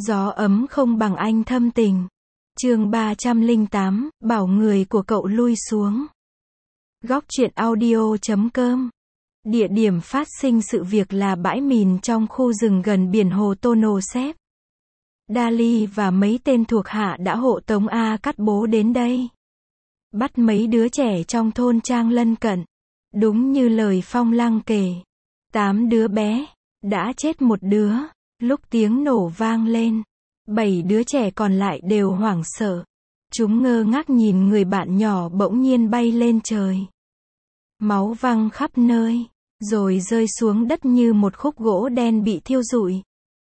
Gió ấm không bằng anh thâm tình. Chương 308, bảo người của cậu lui xuống. Góc truyện audio.com. Địa điểm phát sinh sự việc là bãi mìn trong khu rừng gần biển hồ Tonle-Sap. Dali và mấy tên thuộc hạ đã hộ tống A Cát Bố đến đây. Bắt mấy đứa trẻ trong thôn trang lân cận. Đúng như lời Phong Lăng kể. 8 đứa bé. Đã chết một đứa. Lúc tiếng nổ vang lên. 7 đứa trẻ còn lại đều hoảng sợ. Chúng ngơ ngác nhìn người bạn nhỏ bỗng nhiên bay lên trời. Máu văng khắp nơi. Rồi rơi xuống đất như một khúc gỗ đen bị thiêu rụi.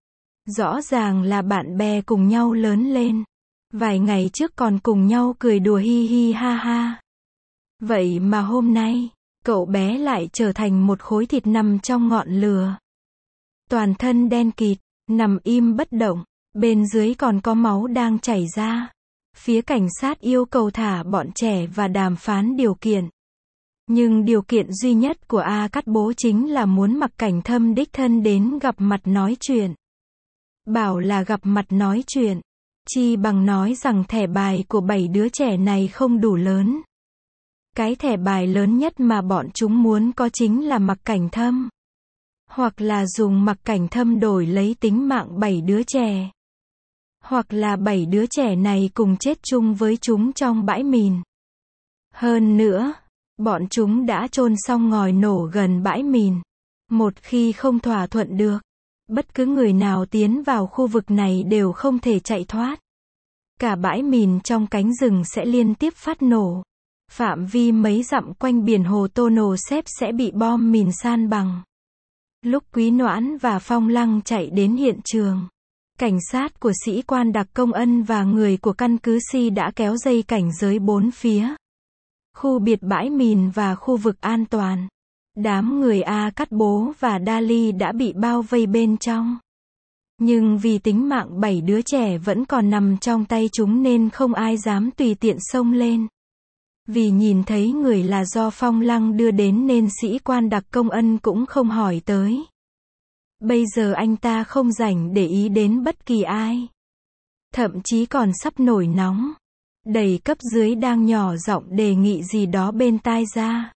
Rõ ràng là bạn bè cùng nhau lớn lên. Vài ngày trước còn cùng nhau cười đùa hi hi ha ha. Vậy mà hôm nay, cậu bé lại trở thành một khối thịt nằm trong ngọn lửa. Toàn thân đen kịt, nằm im bất động, bên dưới còn có máu đang chảy ra. Phía cảnh sát yêu cầu thả bọn trẻ và đàm phán điều kiện. Nhưng điều kiện duy nhất của A Cát Bố chính là muốn Mạc Cảnh Thâm đích thân đến gặp mặt nói chuyện. Bảo là gặp mặt nói chuyện, chi bằng nói rằng thẻ bài của 7 đứa trẻ này không đủ lớn. Cái thẻ bài lớn nhất mà bọn chúng muốn có chính là Mạc Cảnh Thâm. Hoặc là dùng Mạc Cảnh Thâm đổi lấy tính mạng 7 đứa trẻ. Hoặc là 7 đứa trẻ này cùng chết chung với chúng trong bãi mìn. Hơn nữa, bọn chúng đã chôn xong ngòi nổ gần bãi mìn. Một khi không thỏa thuận được, bất cứ người nào tiến vào khu vực này đều không thể chạy thoát. Cả bãi mìn trong cánh rừng sẽ liên tiếp phát nổ. Phạm vi mấy dặm quanh biển hồ Tonle-Sap sẽ bị bom mìn san bằng. Lúc Quý Noãn và Phong Lăng chạy đến hiện trường, cảnh sát của sĩ quan đặc công Ân và người của căn cứ Si đã kéo dây cảnh giới 4 phía. Khu biệt bãi mìn và khu vực an toàn. Đám người A Cát Bố và Dali đã bị bao vây bên trong. Nhưng vì tính mạng 7 đứa trẻ vẫn còn nằm trong tay chúng nên không ai dám tùy tiện xông lên. Vì nhìn thấy người là do Phong Lăng đưa đến nên sĩ quan đặc công Ân cũng không hỏi tới. Bây giờ anh ta không rảnh để ý đến bất kỳ ai. Thậm chí còn sắp nổi nóng. Đẩy cấp dưới đang nhỏ giọng đề nghị gì đó bên tai ra.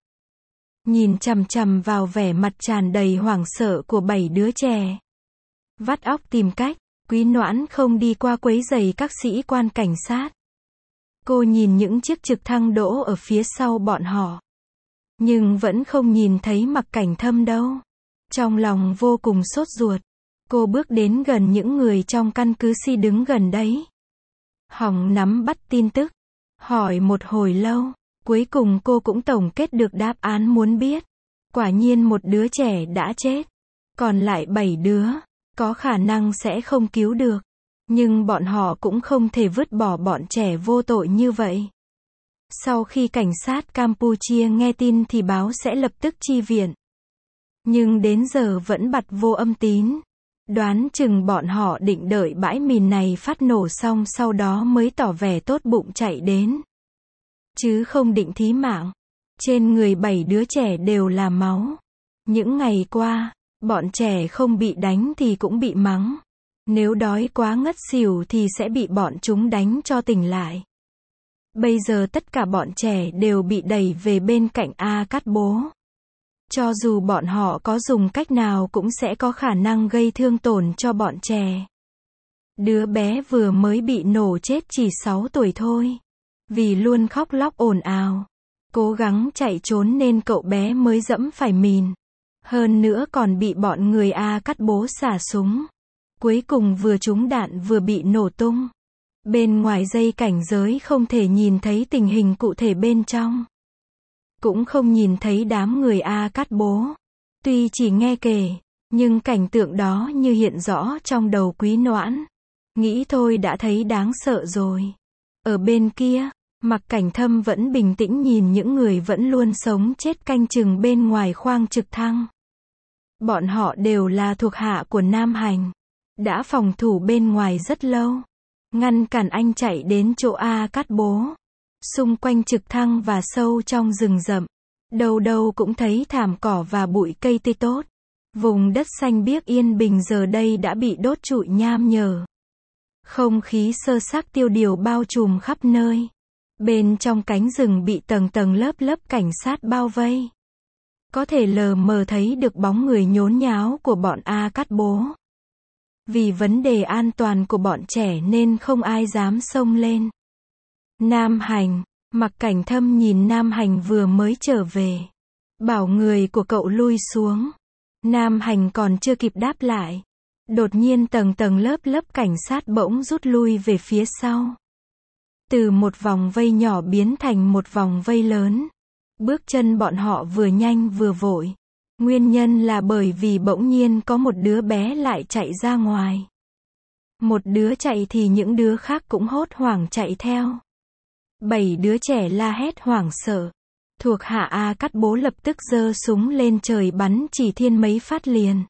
Nhìn chằm chằm vào vẻ mặt tràn đầy hoảng sợ của 7 đứa trẻ. Vắt óc tìm cách, Quý Noãn không đi qua quấy rầy các sĩ quan cảnh sát. Cô nhìn những chiếc trực thăng đỗ ở phía sau bọn họ. Nhưng vẫn không nhìn thấy Mạc Cảnh Thâm đâu. Trong lòng vô cùng sốt ruột. Cô bước đến gần những người trong căn cứ Si đứng gần đấy. Hòng nắm bắt tin tức. Hỏi một hồi lâu. Cuối cùng cô cũng tổng kết được đáp án muốn biết. Quả nhiên một đứa trẻ đã chết. Còn lại 7 đứa. Có khả năng sẽ không cứu được. Nhưng bọn họ cũng không thể vứt bỏ bọn trẻ vô tội như vậy. Sau khi cảnh sát Campuchia nghe tin thì báo sẽ lập tức chi viện. Nhưng đến giờ vẫn bặt vô âm tín. Đoán chừng bọn họ định đợi bãi mìn này phát nổ xong sau đó mới tỏ vẻ tốt bụng chạy đến. Chứ không định thí mạng. Trên người 7 đứa trẻ đều là máu. Những ngày qua, bọn trẻ không bị đánh thì cũng bị mắng. Nếu đói quá ngất xỉu thì sẽ bị bọn chúng đánh cho tỉnh lại. Bây giờ tất cả bọn trẻ đều bị đẩy về bên cạnh A Cát Bố. Cho dù bọn họ có dùng cách nào cũng sẽ có khả năng gây thương tổn cho bọn trẻ. Đứa bé vừa mới bị nổ chết chỉ 6 tuổi thôi. Vì luôn khóc lóc ồn ào, cố gắng chạy trốn nên cậu bé mới dẫm phải mìn. Hơn nữa còn bị bọn người A Cát Bố xả súng. Cuối cùng vừa trúng đạn vừa bị nổ tung. Bên ngoài dây cảnh giới không thể nhìn thấy tình hình cụ thể bên trong. Cũng không nhìn thấy đám người A Cát Bố. Tuy chỉ nghe kể, nhưng cảnh tượng đó như hiện rõ trong đầu Quý Noãn. Nghĩ thôi đã thấy đáng sợ rồi. Ở bên kia, Mạc Cảnh Thâm vẫn bình tĩnh nhìn những người vẫn luôn sống chết canh chừng bên ngoài khoang trực thăng. Bọn họ đều là thuộc hạ của Nam Hành. Đã phòng thủ bên ngoài rất lâu. Ngăn cản anh chạy đến chỗ A Cát Bố. Xung quanh trực thăng và sâu trong rừng rậm. Đâu đâu cũng thấy thảm cỏ và bụi cây tươi tốt. Vùng đất xanh biếc yên bình giờ đây đã bị đốt trụi nham nhở. Không khí sơ xác tiêu điều bao trùm khắp nơi. Bên trong cánh rừng bị tầng tầng lớp lớp cảnh sát bao vây. Có thể lờ mờ thấy được bóng người nhốn nháo của bọn A Cát Bố. Vì vấn đề an toàn của bọn trẻ nên không ai dám xông lên. Nam Hành, Mặc Cảnh Thâm nhìn Nam Hành vừa mới trở về. Bảo người của cậu lui xuống. Nam Hành còn chưa kịp đáp lại. Đột nhiên tầng tầng lớp lớp cảnh sát bỗng rút lui về phía sau. Từ một vòng vây nhỏ biến thành một vòng vây lớn. Bước chân bọn họ vừa nhanh vừa vội. Nguyên nhân là bởi vì bỗng nhiên có một đứa bé lại chạy ra ngoài. Một đứa chạy thì những đứa khác cũng hốt hoảng chạy theo. 7 đứa trẻ la hét hoảng sợ. Thuộc hạ A Cát Bố lập tức giơ súng lên trời bắn chỉ thiên mấy phát liền.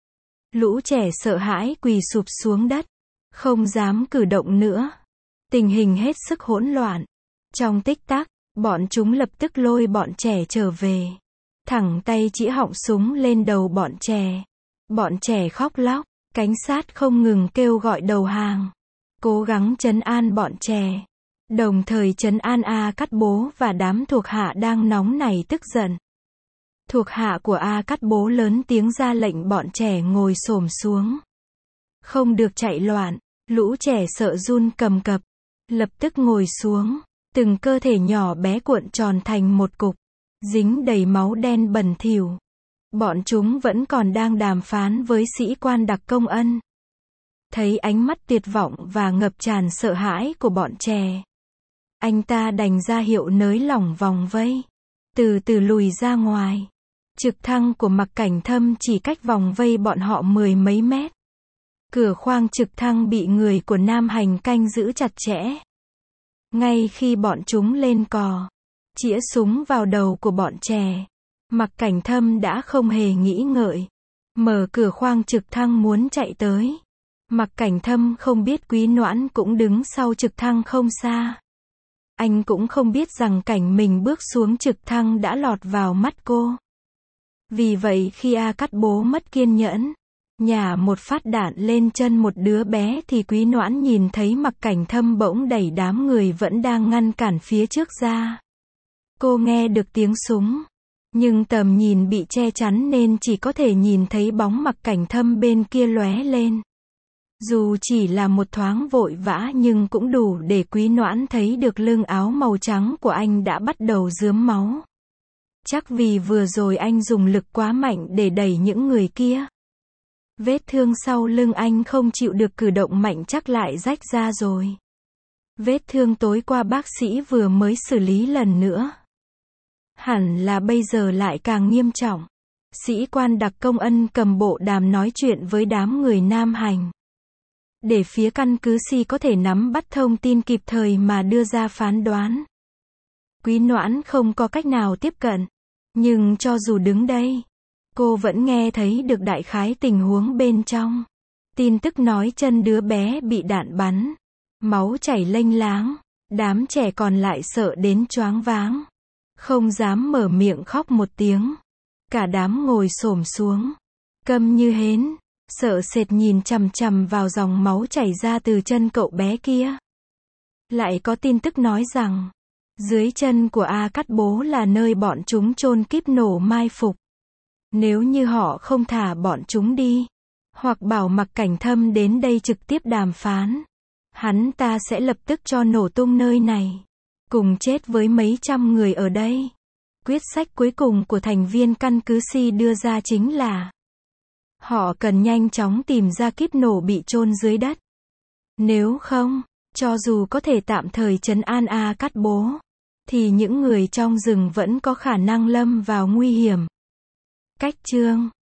Lũ trẻ sợ hãi quỳ sụp xuống đất. Không dám cử động nữa. Tình hình hết sức hỗn loạn. Trong tích tắc, bọn chúng lập tức lôi bọn trẻ trở về. Thẳng tay chĩa họng súng lên đầu bọn trẻ. Bọn trẻ khóc lóc, cảnh sát không ngừng kêu gọi đầu hàng. Cố gắng trấn an bọn trẻ. Đồng thời trấn an A Cát Bố và đám thuộc hạ đang nóng nảy tức giận. Thuộc hạ của A Cát Bố lớn tiếng ra lệnh bọn trẻ ngồi xổm xuống. Không được chạy loạn, lũ trẻ sợ run cầm cập. Lập tức ngồi xuống, từng cơ thể nhỏ bé cuộn tròn thành một cục, dính đầy máu đen bẩn thỉu. Bọn chúng vẫn còn đang đàm phán với sĩ quan đặc công Ân. Thấy ánh mắt tuyệt vọng và ngập tràn sợ hãi của bọn trẻ. Anh ta đành ra hiệu nới lỏng vòng vây. Từ từ lùi ra ngoài. Trực thăng của Mặc Cảnh Thâm chỉ cách vòng vây bọn họ 10 mấy mét. Cửa khoang trực thăng bị người của Nam Hành canh giữ chặt chẽ. Ngay khi bọn chúng lên cò, chĩa súng vào đầu của bọn trẻ, Mặc Cảnh Thâm đã không hề nghĩ ngợi. Mở cửa khoang trực thăng muốn chạy tới. Mặc Cảnh Thâm không biết Quý Noãn cũng đứng sau trực thăng không xa. Anh cũng không biết rằng cảnh mình bước xuống trực thăng đã lọt vào mắt cô. Vì vậy khi A Cát Bố mất kiên nhẫn, nhả một phát đạn lên chân một đứa bé thì Quý Noãn nhìn thấy Mặc Cảnh Thâm bỗng đẩy đám người vẫn đang ngăn cản phía trước ra. Cô nghe được tiếng súng, nhưng tầm nhìn bị che chắn nên chỉ có thể nhìn thấy bóng Mặc Cảnh Thâm bên kia lóe lên. Dù chỉ là một thoáng vội vã nhưng cũng đủ để Quý Noãn thấy được lưng áo màu trắng của anh đã bắt đầu rướm máu. Chắc vì vừa rồi anh dùng lực quá mạnh để đẩy những người kia. Vết thương sau lưng anh không chịu được cử động mạnh chắc lại rách ra rồi. Vết thương tối qua bác sĩ vừa mới xử lý lần nữa. Hẳn là bây giờ lại càng nghiêm trọng. Sĩ quan đặc công Ân cầm bộ đàm nói chuyện với đám người Nam Hành. Để phía căn cứ Si có thể nắm bắt thông tin kịp thời mà đưa ra phán đoán. Quý Noãn không có cách nào tiếp cận. Nhưng cho dù đứng đây, cô vẫn nghe thấy được đại khái tình huống bên trong. Tin tức nói chân đứa bé bị đạn bắn. Máu chảy lênh láng. Đám trẻ còn lại sợ đến choáng váng. Không dám mở miệng khóc một tiếng. Cả đám ngồi xổm xuống. Câm như hến. Sợ sệt nhìn chằm chằm vào dòng máu chảy ra từ chân cậu bé kia. Lại có tin tức nói rằng, dưới chân của A Cát Bố là nơi bọn chúng chôn kíp nổ mai phục. Nếu như họ không thả bọn chúng đi, hoặc bảo Mặc Cảnh Thâm đến đây trực tiếp đàm phán, hắn ta sẽ lập tức cho nổ tung nơi này, cùng chết với mấy trăm người ở đây. Quyết sách cuối cùng của thành viên căn cứ Si đưa ra chính là họ cần nhanh chóng tìm ra kíp nổ bị chôn dưới đất. Nếu không, cho dù có thể tạm thời trấn an A Cát Bố, thì những người trong rừng vẫn có khả năng lâm vào nguy hiểm. Cách chương